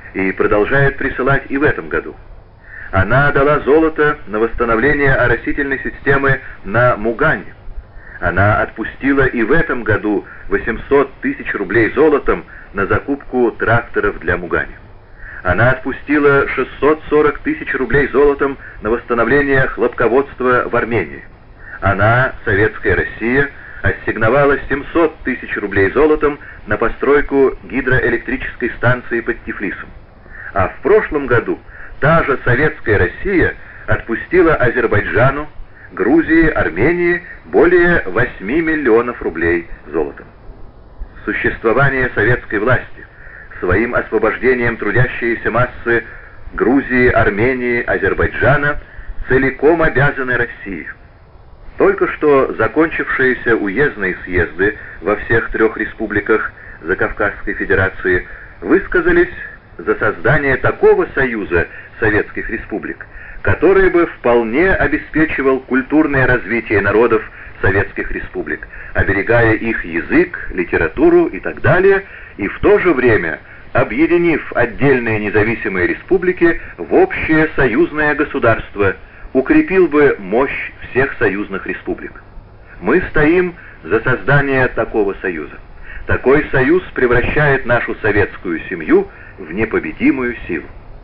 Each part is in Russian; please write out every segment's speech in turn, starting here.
и продолжает присылать и в этом году. Она дала золото на восстановление оросительной системы на Мугане. Она отпустила и в этом году 800 тысяч рублей золотом на закупку тракторов для Мугани. Она отпустила 640 тысяч рублей золотом на восстановление хлопководства в Армении. Она, Советская Россия, ассигновала 700 тысяч рублей золотом на постройку гидроэлектрической станции под Тифлисом. А в прошлом году та же Советская Россия отпустила Азербайджану, Грузии, Армении более 8 миллионов рублей золотом. Существование советской власти, своим освобождением трудящиеся массы Грузии, Армении, Азербайджана целиком обязаны России. Только что закончившиеся уездные съезды во всех трех республиках Закавказской Федерации высказались за создание такого союза советских республик, который бы вполне обеспечивал культурное развитие народов советских республик, оберегая их язык, литературу и так далее, и в то же время объединив отдельные независимые республики в общее союзное государство, укрепил бы мощь всех союзных республик. Мы стоим за создание такого союза. Такой союз превращает нашу советскую семью в непобедимую силу.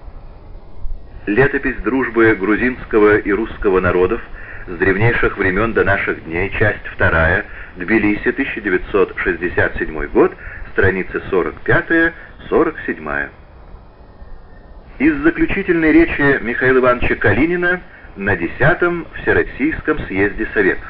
Летопись дружбы грузинского и русского народов с древнейших времен до наших дней, часть 2, Тбилиси, 1967 год, страницы 45-47. Из заключительной речи Михаила Ивановича Калинина на 10-м Всероссийском съезде Советов.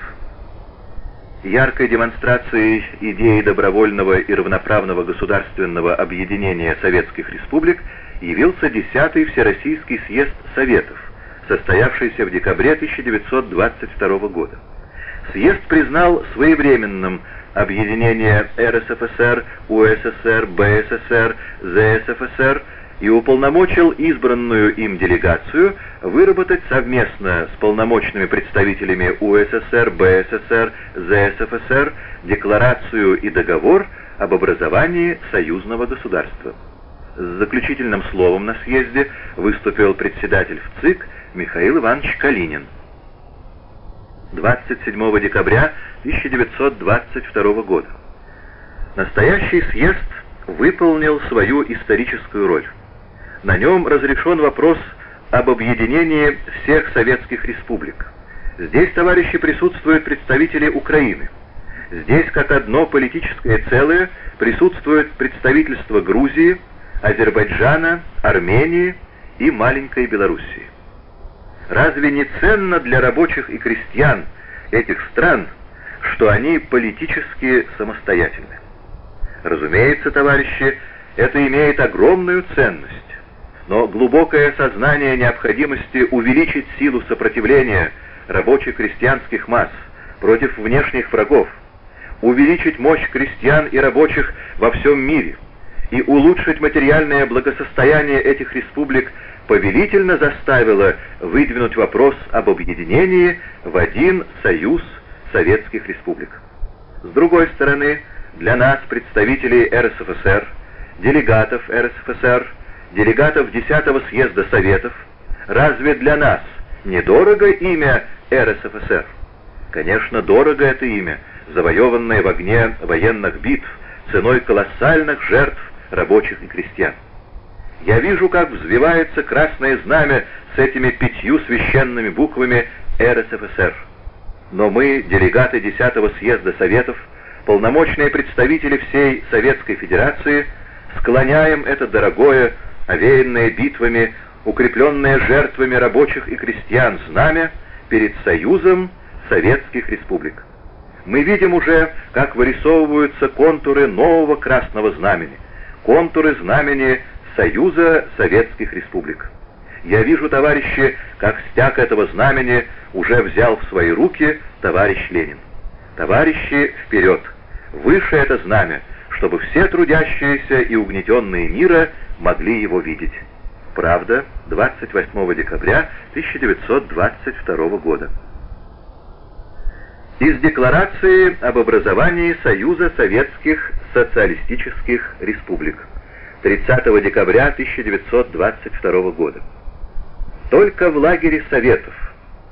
Яркой демонстрацией идеи добровольного и равноправного государственного объединения советских республик явился 10-й Всероссийский съезд Советов, состоявшийся в декабре 1922 года. Съезд признал своевременным объединение РСФСР, УССР, БССР, ЗСФСР и уполномочил избранную им делегацию выработать совместно с полномочными представителями УССР, БССР, ЗСФСР декларацию и договор об образовании союзного государства. С заключительным словом на съезде выступил председатель ВЦИК Михаил Иванович Калинин. 27 декабря 1922 года. Настоящий съезд выполнил свою историческую роль. На нем разрешен вопрос об объединении всех советских республик. Здесь, товарищи, присутствуют представители Украины. Здесь, как одно политическое целое, присутствует представительство Грузии, Азербайджана, Армении и маленькой Белоруссии. Разве не ценно для рабочих и крестьян этих стран, что они политически самостоятельны? Разумеется, товарищи, это имеет огромную ценность, но глубокое сознание необходимости увеличить силу сопротивления рабочих крестьянских масс против внешних врагов, увеличить мощь крестьян и рабочих во всем мире и улучшить материальное благосостояние этих республик повелительно заставило выдвинуть вопрос об объединении в один союз советских республик. С другой стороны, для нас, представителей РСФСР, делегатов РСФСР, делегатов 10-го съезда Советов, разве для нас недорого имя РСФСР? Конечно, дорого это имя, завоеванное в огне военных битв, ценой колоссальных жертв рабочих и крестьян. Я вижу, как взвивается красное знамя с этими 5 священными буквами РСФСР. Но мы, делегаты 10-го съезда Советов, полномочные представители всей Советской Федерации, склоняем это дорогое, овеянное битвами, укрепленное жертвами рабочих и крестьян знамя перед Союзом Советских Республик. Мы видим уже, как вырисовываются контуры нового красного знамени, контуры знамени Союза Советских Республик. Я вижу, товарищи, как стяг этого знамени уже взял в свои руки товарищ Ленин. Товарищи, вперед! Выше это знамя, чтобы все трудящиеся и угнетенные мира могли его видеть. Правда, 28 декабря 1922 года. Из декларации об образовании Союза Советских Социалистических Республик. 30 декабря 1922 года. Только в лагере Советов